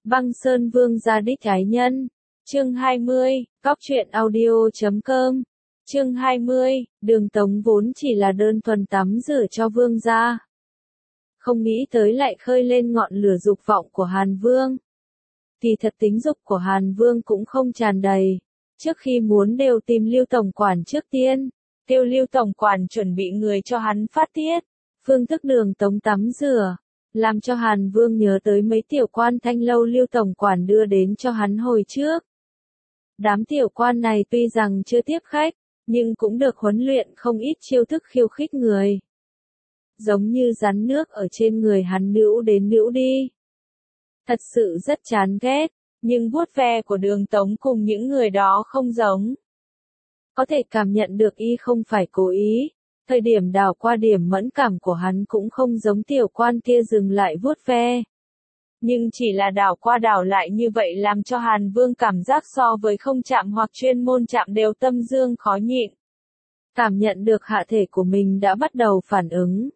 Băng Sơn Vương gia đích ái nhân. Chương 20, Cóc truyện audio.com. Chương 20, Đường Tống vốn chỉ là đơn thuần tắm rửa cho vương gia. Không nghĩ tới lại khơi lên ngọn lửa dục vọng của Hàn Vương. Kỳ thật tính dục của Hàn Vương cũng không tràn đầy. Trước khi muốn đều tìm Lưu Tổng quản trước tiên, kêu Lưu Tổng quản chuẩn bị người cho hắn phát tiết. Phương thức Đường Tống tắm rửa, làm cho Hàn Vương nhớ tới mấy tiểu quan thanh lâu Lưu Tổng quản đưa đến cho hắn hồi trước. Đám tiểu quan này tuy rằng chưa tiếp khách, nhưng cũng được huấn luyện không ít chiêu thức khiêu khích người. Giống như rắn nước ở trên người hắn nữu đến nữu đi. Thật sự rất chán ghét, nhưng vuốt ve của Đường Tống cùng những người đó không giống. Có thể cảm nhận được y không phải cố ý, thời điểm đảo qua điểm mẫn cảm của hắn cũng không giống tiểu quan kia dừng lại vuốt ve. Nhưng chỉ là đảo qua đảo lại như vậy làm cho Hàn Vương cảm giác so với không chạm hoặc chuyên môn chạm đều tâm dương khó nhịn. Cảm nhận được hạ thể của mình đã bắt đầu phản ứng.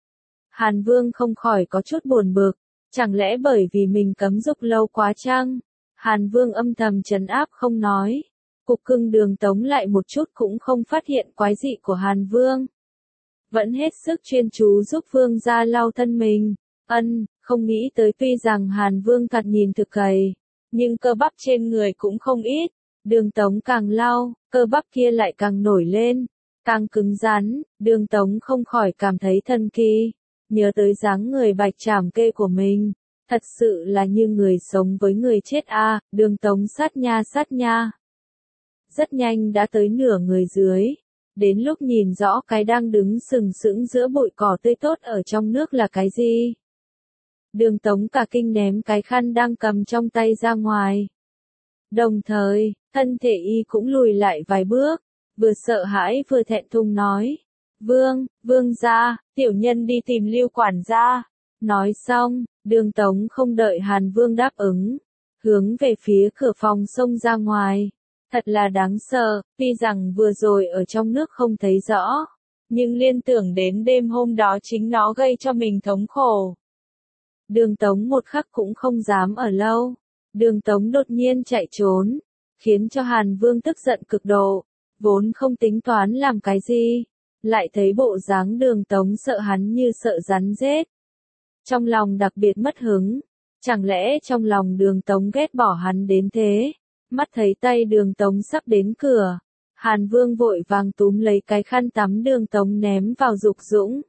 Hàn Vương không khỏi có chút buồn bực, chẳng lẽ bởi vì mình cấm dục lâu quá chăng? Hàn Vương âm thầm trấn áp không nói. Cục cưng Đường Tống lại một chút cũng không phát hiện quái dị của Hàn Vương. Vẫn hết sức chuyên chú giúp Vương gia lau thân mình. Không nghĩ tới tuy rằng Hàn Vương thật nhìn thực gầy, nhưng cơ bắp trên người cũng không ít. Đường Tống càng lau, cơ bắp kia lại càng nổi lên, càng cứng rắn. Đường Tống không khỏi cảm thấy thần kỳ, nhớ tới dáng người bạch trảm kê của mình, thật sự là như người sống với người chết a. Đường Tống sát nha. Rất nhanh đã tới nửa người dưới, đến lúc nhìn rõ cái đang đứng sừng sững giữa bụi cỏ tươi tốt ở trong nước là cái gì. Đường Tống cả kinh ném cái khăn đang cầm trong tay ra ngoài. Đồng thời, thân thể y cũng lùi lại vài bước, vừa sợ hãi vừa thẹn thùng nói. Vương gia, tiểu nhân đi tìm Lưu quản gia. Nói xong, Đường Tống không đợi Hàn Vương đáp ứng, hướng về phía cửa phòng xông ra ngoài. Thật là đáng sợ, tuy rằng vừa rồi ở trong nước không thấy rõ, nhưng liên tưởng đến đêm hôm đó chính nó gây cho mình thống khổ. Đường Tống một khắc cũng không dám ở lâu. Đường Tống đột nhiên chạy trốn, khiến cho Hàn Vương tức giận cực độ, vốn không tính toán làm cái gì, lại thấy bộ dáng Đường Tống sợ hắn như sợ rắn rết. Trong lòng đặc biệt mất hứng, chẳng lẽ trong lòng Đường Tống ghét bỏ hắn đến thế? Mắt thấy tay Đường Tống sắp đến cửa, Hàn Vương vội vàng túm lấy cái khăn tắm Đường Tống ném vào dục dũng.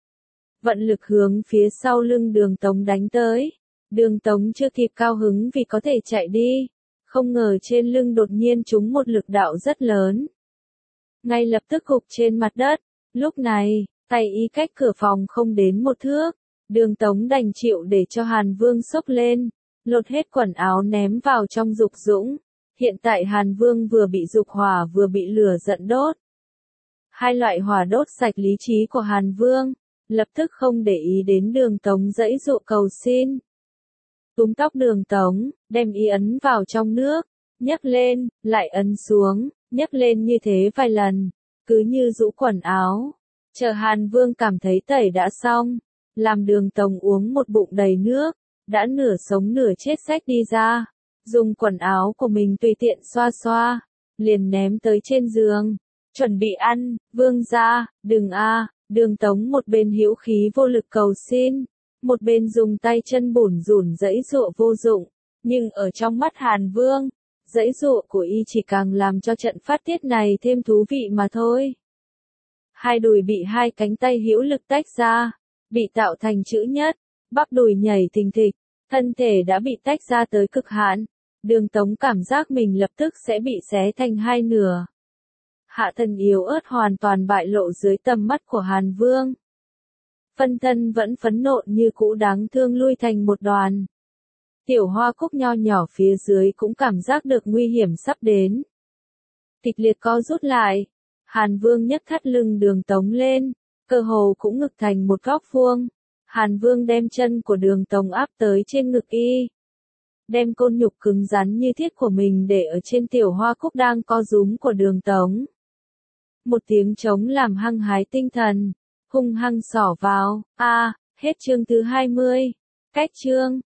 Vận lực hướng phía sau lưng Đường Tống đánh tới. Đường Tống chưa kịp cao hứng vì có thể chạy đi, không ngờ trên lưng đột nhiên trúng một lực đạo rất lớn. Ngay lập tức gục trên mặt đất. Lúc này, tay y cách cửa phòng không đến một thước. Đường Tống đành chịu để cho Hàn Vương xốc lên, lột hết quần áo ném vào trong dục dũng. Hiện tại Hàn Vương vừa bị dục hỏa vừa bị lửa giận đốt. Hai loại hỏa đốt sạch lý trí của Hàn Vương, lập tức không để ý đến Đường Tống giãy giụa cầu xin. Túm tóc Đường Tống, đem y ấn vào trong nước, nhấc lên, lại ấn xuống, nhấc lên như thế vài lần, cứ như rũ quần áo. Chờ Hàn Vương cảm thấy tẩy đã xong, làm Đường Tống uống một bụng đầy nước, đã nửa sống nửa chết xách đi ra, dùng quần áo của mình tùy tiện xoa xoa, liền ném tới trên giường, chuẩn bị ăn. Vương gia, đừng a. Đường Tống một bên hữu khí vô lực cầu xin, một bên dùng tay chân bủn rủn giãy giụa vô dụng, nhưng ở trong mắt Hàn Vương, giãy giụa của y chỉ càng làm cho trận phát tiết này thêm thú vị mà thôi. Hai đùi bị hai cánh tay hữu lực tách ra, bị tạo thành chữ nhất, bắp đùi nhảy thình thịch, thân thể đã bị tách ra tới cực hạn. Đường Tống cảm giác mình lập tức sẽ bị xé thành hai nửa. Hạ thân yếu ớt hoàn toàn bại lộ dưới tầm mắt của Hàn Vương. Phân thân vẫn phẫn nộ như cũ đáng thương lui thành một đoàn. Tiểu Hoa Cúc nho nhỏ phía dưới cũng cảm giác được nguy hiểm sắp đến. Kịch liệt co rút lại, Hàn Vương nhấc thắt lưng Đường Tống lên, cơ hồ cũng ngực thành một góc vuông. Hàn Vương đem chân của Đường Tống áp tới trên ngực y, đem côn nhục cứng rắn như thiết của mình để ở trên Tiểu Hoa Cúc đang co rúm của Đường Tống. Một tiếng trống làm hăng hái tinh thần, hung hăng xỏ vào. Hết chương thứ 20. Cách chương.